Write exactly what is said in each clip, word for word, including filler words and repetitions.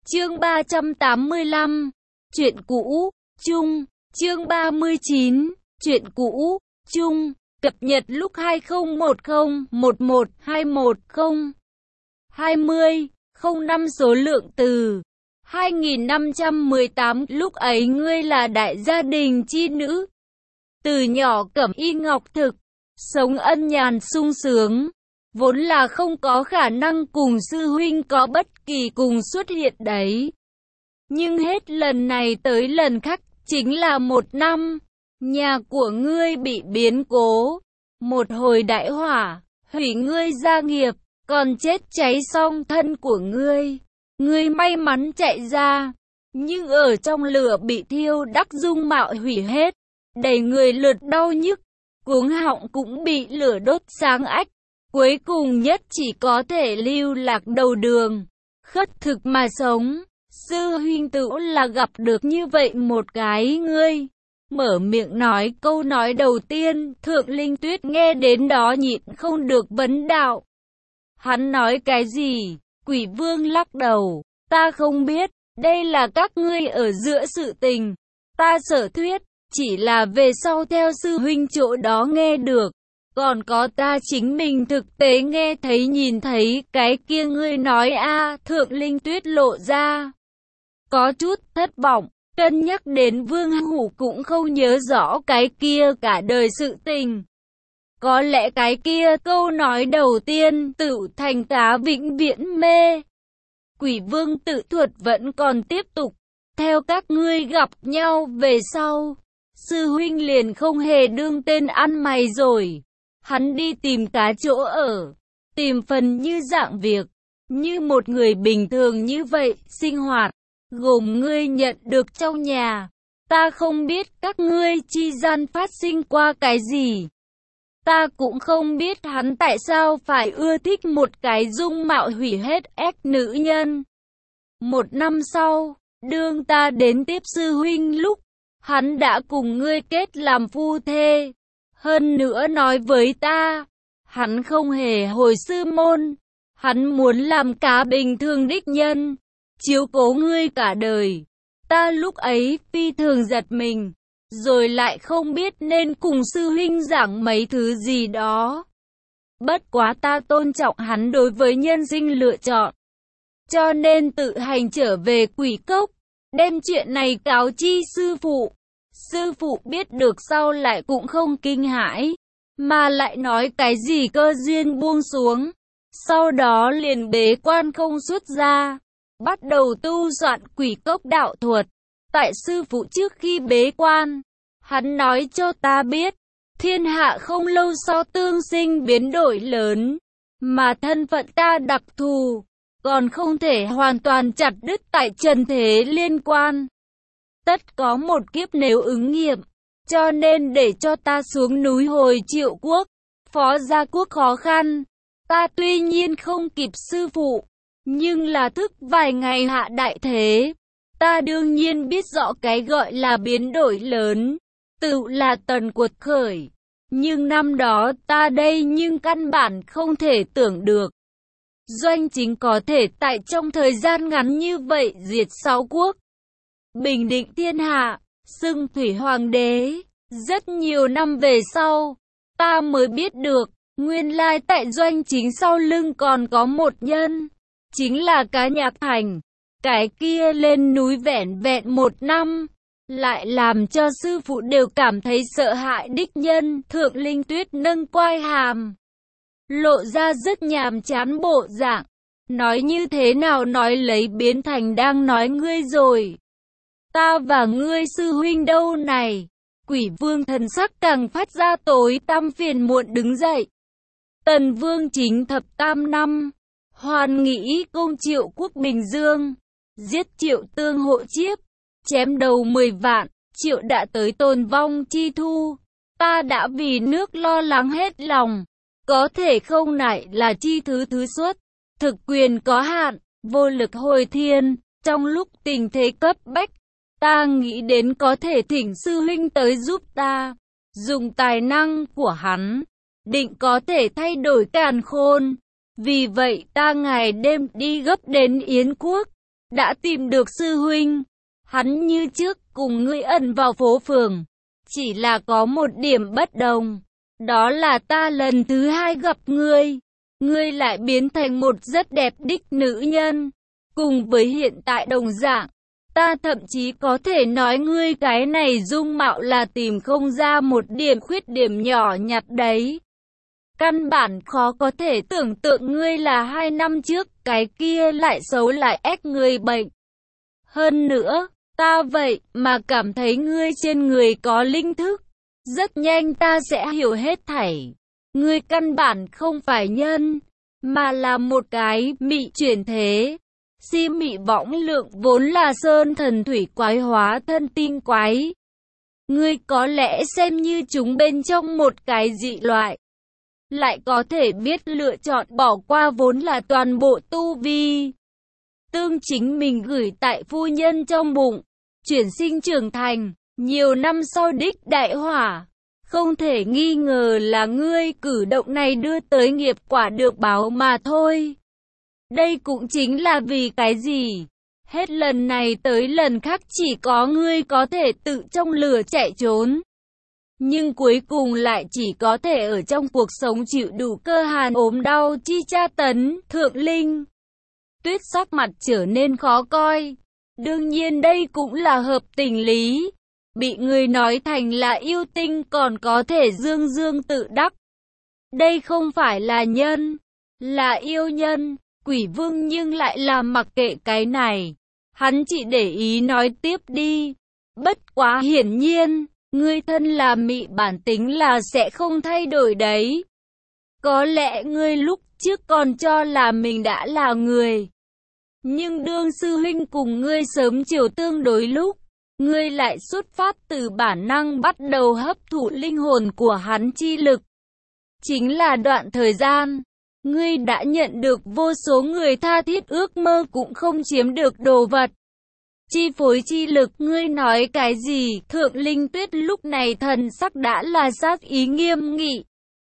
Chương ba trăm tám mươi lăm. Chuyện cũ, chung. Chương ba mươi chín. Chuyện cũ, chung. Cập nhật lúc hai không một không một một hai một không hai mươi không năm số lượng từ hai nghìn năm trăm mười tám. Lúc ấy ngươi là đại gia đình chi nữ. Từ nhỏ cẩm y ngọc thực, sống ân nhàn sung sướng. Vốn là không có khả năng cùng sư huynh có bất kỳ cùng xuất hiện đấy. Nhưng hết lần này tới lần khác, chính là một năm, nhà của ngươi bị biến cố. Một hồi đại hỏa, hủy ngươi gia nghiệp, còn chết cháy xong thân của ngươi. Ngươi may mắn chạy ra, nhưng ở trong lửa bị thiêu đắc dung mạo hủy hết. Đầy người lượt đau nhức, cuống họng cũng bị lửa đốt sáng ách. Cuối cùng nhất chỉ có thể lưu lạc đầu đường, khất thực mà sống. Sư huynh tựu là gặp được như vậy một cái ngươi. Mở miệng nói câu nói đầu tiên, Thượng Linh Tuyết nghe đến đó nhịn không được vấn đạo. Hắn nói cái gì? Quỷ Vương lắc đầu. Ta không biết, đây là các ngươi ở giữa sự tình. Ta sở thuyết, chỉ là về sau theo sư huynh chỗ đó nghe được. Còn có ta chính mình thực tế nghe thấy nhìn thấy cái kia ngươi nói a. Thượng Linh Tuyết lộ ra có chút thất vọng, cân nhắc đến Vương Hủ cũng không nhớ rõ cái kia cả đời sự tình. Có lẽ cái kia câu nói đầu tiên tự thành tá vĩnh viễn mê. Quỷ Vương tự thuật vẫn còn tiếp tục. Theo các ngươi gặp nhau về sau, sư huynh liền không hề đương tên ăn mày rồi. Hắn đi tìm cá chỗ ở, tìm phần như dạng việc, như một người bình thường như vậy, sinh hoạt, gồm ngươi nhận được trong nhà. Ta không biết các ngươi chi gian phát sinh qua cái gì. Ta cũng không biết hắn tại sao phải ưa thích một cái dung mạo hủy hết ép nữ nhân. Một năm sau, đương ta đến tiếp sư huynh lúc, hắn đã cùng ngươi kết làm phu thê. Hơn nữa nói với ta, hắn không hề hồi sư môn, hắn muốn làm cá bình thường đích nhân, chiếu cố ngươi cả đời. Ta lúc ấy phi thường giật mình, rồi lại không biết nên cùng sư huynh giảng mấy thứ gì đó. Bất quá ta tôn trọng hắn đối với nhân sinh lựa chọn, cho nên tự hành trở về Quỷ Cốc, đem chuyện này cáo chi sư phụ. Sư phụ biết được sau lại cũng không kinh hãi, mà lại nói cái gì cơ duyên buông xuống. Sau đó liền bế quan không xuất ra, bắt đầu tu soạn Quỷ Cốc đạo thuật. Tại sư phụ trước khi bế quan, hắn nói cho ta biết, thiên hạ không lâu sau tương sinh biến đổi lớn, mà thân phận ta đặc thù, còn không thể hoàn toàn chặt đứt tại trần thế liên quan. Tất có một kiếp nếu ứng nghiệm, cho nên để cho ta xuống núi hồi Triệu Quốc, phó gia quốc khó khăn. Ta tuy nhiên không kịp sư phụ, nhưng là thức vài ngày hạ đại thế. Ta đương nhiên biết rõ cái gọi là biến đổi lớn, tự là tần cuột khởi. Nhưng năm đó ta đây nhưng căn bản không thể tưởng được. Doanh Chính có thể tại trong thời gian ngắn như vậy diệt sáu quốc, bình định thiên hạ, xưng thủy hoàng đế. Rất nhiều năm về sau, ta mới biết được, nguyên lai tại Doanh Chính sau lưng còn có một nhân, chính là Cá Nhạc Thành. Cái kia lên núi vẻn vẹn một năm, lại làm cho sư phụ đều cảm thấy sợ hãi đích nhân. Thượng Linh Tuyết nâng quai hàm, lộ ra rất nhàm chán bộ dạng. Nói như thế nào nói lấy biến thành đang nói ngươi rồi. Ta và ngươi sư huynh đâu này? Quỷ Vương thần sắc càng phát ra tối tăm phiền muộn đứng dậy. Tần Vương chính thập tam năm, hoàn nghĩ công Triệu Quốc Bình Dương, giết Triệu Tương hộ chiếp, chém đầu mười vạn, Triệu đã tới tồn vong chi thu. Ta đã vì nước lo lắng hết lòng, có thể không nại là chi thứ thứ xuất, thực quyền có hạn, vô lực hồi thiên. Trong lúc tình thế cấp bách, ta nghĩ đến có thể thỉnh sư huynh tới giúp ta, dùng tài năng của hắn, định có thể thay đổi càn khôn. Vì vậy ta ngày đêm đi gấp đến Yến Quốc, đã tìm được sư huynh. Hắn như trước cùng ngươi ẩn vào phố phường. Chỉ là có một điểm bất đồng. Đó là ta lần thứ hai gặp ngươi. Ngươi lại biến thành một rất đẹp đích nữ nhân. Cùng với hiện tại đồng dạng. Ta thậm chí có thể nói ngươi cái này dung mạo là tìm không ra một điểm khuyết điểm nhỏ nhặt đấy. Căn bản khó có thể tưởng tượng ngươi là hai năm trước cái kia lại xấu lại ép người bệnh. Hơn nữa, ta vậy mà cảm thấy ngươi trên người có linh thức. Rất nhanh ta sẽ hiểu hết thảy. Ngươi căn bản không phải nhân, mà là một cái mị chuyển thế. Si mị võng lượng vốn là sơn thần thủy quái hóa thân tinh quái. Ngươi có lẽ xem như chúng bên trong một cái dị loại. Lại có thể biết lựa chọn bỏ qua vốn là toàn bộ tu vi. Tương chính mình gửi tại phu nhân trong bụng. Chuyển sinh trưởng thành, nhiều năm sau đích đại hỏa. Không thể nghi ngờ là ngươi cử động này đưa tới nghiệp quả được báo mà thôi. Đây cũng chính là vì cái gì? Hết lần này tới lần khác chỉ có ngươi có thể tự trong lửa chạy trốn. Nhưng cuối cùng lại chỉ có thể ở trong cuộc sống chịu đủ cơ hàn ốm đau chi tra tấn. Thượng Linh Tuyết sắc mặt trở nên khó coi. Đương nhiên đây cũng là hợp tình lý. Bị người nói thành là yêu tinh còn có thể dương dương tự đắc. Đây không phải là nhân, là yêu nhân. Quỷ vương nhưng lại là mặc kệ cái này. Hắn chỉ để ý nói tiếp đi. Bất quá hiển nhiên, ngươi thân là mị bản tính là sẽ không thay đổi đấy. Có lẽ ngươi lúc trước còn cho là mình đã là người. Nhưng đương sư huynh cùng ngươi sớm chiều tương đối lúc, ngươi lại xuất phát từ bản năng bắt đầu hấp thụ linh hồn của hắn chi lực. Chính là đoạn thời gian, ngươi đã nhận được vô số người tha thiết ước mơ cũng không chiếm được đồ vật. Chi phối chi lực, ngươi nói cái gì? Thượng Linh Tuyết lúc này thần sắc đã là sát ý nghiêm nghị.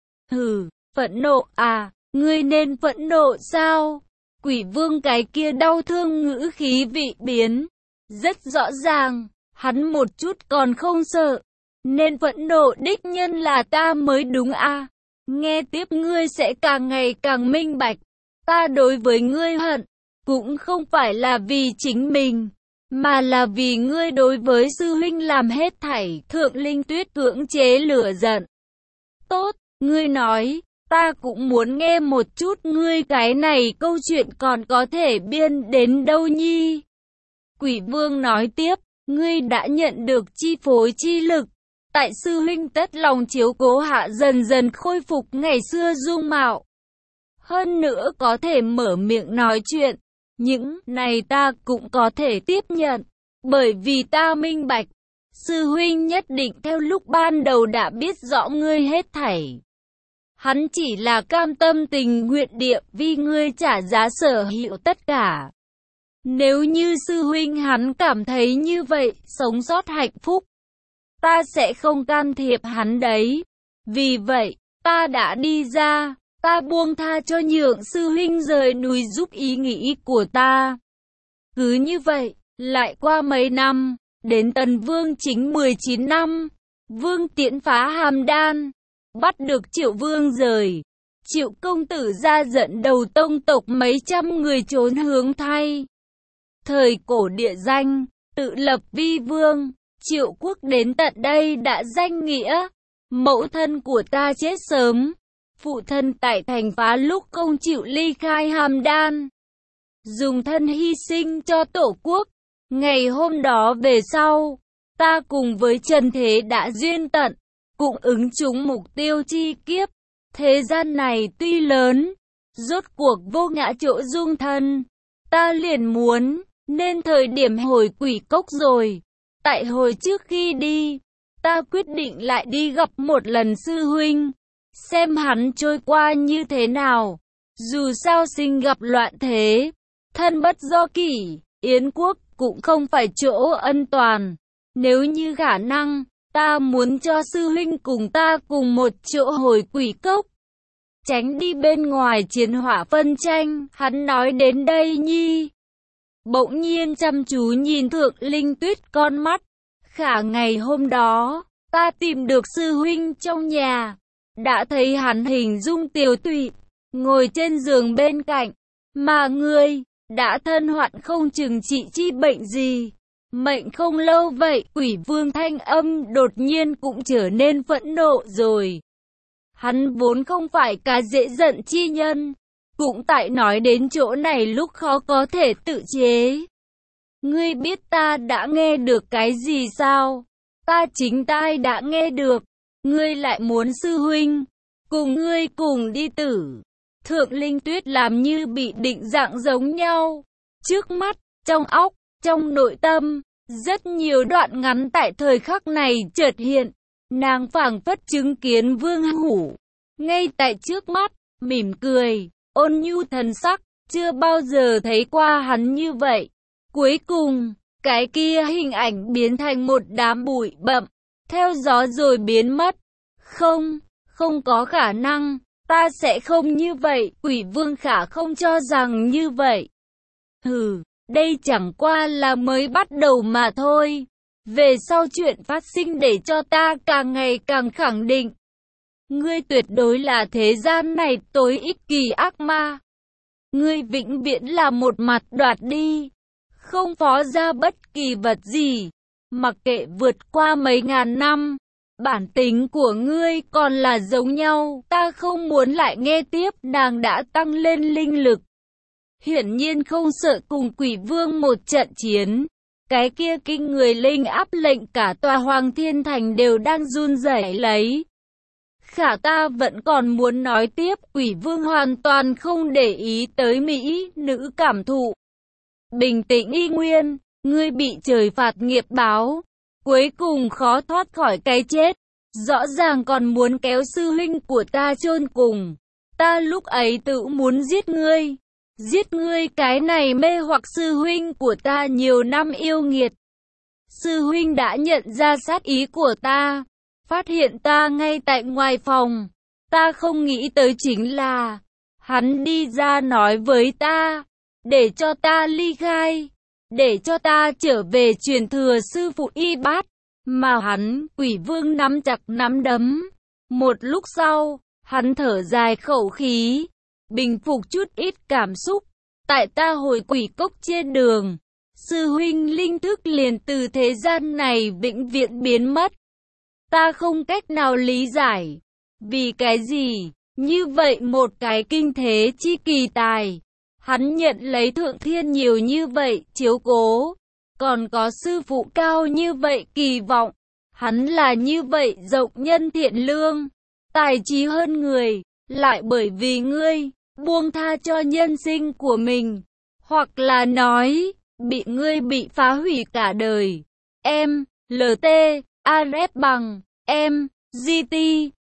Hừ, phẫn nộ à, ngươi nên phẫn nộ sao? Quỷ vương cái kia đau thương ngữ khí vị biến. Rất rõ ràng, hắn một chút còn không sợ. Nên phẫn nộ đích nhân là ta mới đúng à. Nghe tiếp ngươi sẽ càng ngày càng minh bạch. Ta đối với ngươi hận, cũng không phải là vì chính mình, mà là vì ngươi đối với sư huynh làm hết thảy. Thượng Linh Tuyết cưỡng chế lửa giận. Tốt, ngươi nói, ta cũng muốn nghe một chút ngươi cái này câu chuyện còn có thể biên đến đâu nhi. Quỷ vương nói tiếp, ngươi đã nhận được chi phối chi lực. Tại sư huynh tất lòng chiếu cố hạ dần dần khôi phục ngày xưa dung mạo. Hơn nữa có thể mở miệng nói chuyện. Những này ta cũng có thể tiếp nhận. Bởi vì ta minh bạch. Sư huynh nhất định theo lúc ban đầu đã biết rõ ngươi hết thảy. Hắn chỉ là cam tâm tình nguyện địa vì ngươi trả giá sở hữu tất cả. Nếu như sư huynh hắn cảm thấy như vậy, sống sót hạnh phúc, ta sẽ không can thiệp hắn đấy. Vì vậy, ta đã đi ra, ta buông tha cho nhượng sư huynh rời núi giúp ý nghĩ của ta. Cứ như vậy, lại qua mấy năm, đến Tần Vương chính mười chín năm, Vương Tiễn phá Hàm Đan, bắt được Triệu Vương rời. Triệu công tử ra dẫn đầu tông tộc mấy trăm người trốn hướng thay. Thời cổ địa danh, tự lập vi vương. Triệu quốc đến tận đây đã danh nghĩa. Mẫu thân của ta chết sớm. Phụ thân tại thành phá lúc không chịu ly khai Hàm Đan. Dùng thân hy sinh cho tổ quốc. Ngày hôm đó về sau, ta cùng với Trần Thế đã duyên tận. Cũng ứng chúng mục tiêu chi kiếp. Thế gian này tuy lớn, rốt cuộc vô ngã chỗ dung thân. Ta liền muốn, nên thời điểm hồi quỷ cốc rồi. Tại hồi trước khi đi, ta quyết định lại đi gặp một lần sư huynh, xem hắn trôi qua như thế nào. Dù sao sinh gặp loạn thế, thân bất do kỷ, Yến quốc cũng không phải chỗ ân toàn. Nếu như khả năng, ta muốn cho sư huynh cùng ta cùng một chỗ hồi quỷ cốc, tránh đi bên ngoài chiến hỏa phân tranh. Hắn nói đến đây nhi, bỗng nhiên chăm chú nhìn Thượng Linh Tuyết con mắt. Khả ngày hôm đó, ta tìm được sư huynh trong nhà, đã thấy hắn hình dung tiều tụy, ngồi trên giường bên cạnh, mà ngươi đã thân hoạn không chừng trị chi bệnh gì. Mệnh không lâu vậy, Quỷ Vương thanh âm đột nhiên cũng trở nên phẫn nộ rồi. Hắn vốn không phải cá dễ giận chi nhân, cũng tại nói đến chỗ này lúc khó có thể tự chế. Ngươi biết ta đã nghe được cái gì sao? Ta chính tai đã nghe được, ngươi lại muốn sư huynh cùng ngươi cùng đi tử. Thượng Linh Tuyết làm như bị định dạng giống nhau. Trước mắt, trong óc, trong nội tâm, rất nhiều đoạn ngắn tại thời khắc này chợt hiện. Nàng phảng phất chứng kiến Vương Hủ ngay tại trước mắt, mỉm cười, ôn nhu thần sắc, chưa bao giờ thấy qua hắn như vậy. Cuối cùng, cái kia hình ảnh biến thành một đám bụi bặm, theo gió rồi biến mất. Không, không có khả năng, ta sẽ không như vậy, Quỷ Vương Khả không cho rằng như vậy. Hừ, đây chẳng qua là mới bắt đầu mà thôi. Về sau chuyện phát sinh để cho ta càng ngày càng khẳng định. Ngươi tuyệt đối là thế gian này tối ích kỷ ác ma. Ngươi vĩnh viễn là một mặt đoạt đi, không phó ra bất kỳ vật gì. Mặc kệ vượt qua mấy ngàn năm, bản tính của ngươi còn là giống nhau. Ta không muốn lại nghe tiếp. Nàng đã tăng lên linh lực, hiển nhiên không sợ cùng Quỷ Vương một trận chiến. Cái kia kinh người linh áp lệnh cả tòa Hoàng Thiên Thành đều đang run rẩy lấy. Khả ta vẫn còn muốn nói tiếp. Quỷ Vương hoàn toàn không để ý tới mỹ nữ cảm thụ. Bình tĩnh y nguyên, ngươi bị trời phạt nghiệp báo, cuối cùng khó thoát khỏi cái chết. Rõ ràng còn muốn kéo sư huynh của ta chôn cùng. Ta lúc ấy tự muốn giết ngươi. Giết ngươi cái này mê hoặc sư huynh của ta nhiều năm yêu nghiệt. Sư huynh đã nhận ra sát ý của ta, phát hiện ta ngay tại ngoài phòng. Ta không nghĩ tới chính là hắn đi ra nói với ta, để cho ta ly khai, để cho ta trở về truyền thừa sư phụ y bát. Mà hắn, Quỷ Vương nắm chặt nắm đấm. Một lúc sau, hắn thở dài khẩu khí, bình phục chút ít cảm xúc. Tại ta hồi quỷ cốc trên đường, sư huynh linh thức liền từ thế gian này vĩnh viễn biến mất. Ta không cách nào lý giải, vì cái gì, như vậy một cái kinh thế chi kỳ tài, hắn nhận lấy thượng thiên nhiều như vậy chiếu cố, còn có sư phụ cao như vậy kỳ vọng, hắn là như vậy rộng nhân thiện lương, tài trí hơn người, lại bởi vì ngươi buông tha cho nhân sinh của mình, hoặc là nói, bị ngươi bị phá hủy cả đời. Em, lờ tê, a rép bằng, em, giê tê,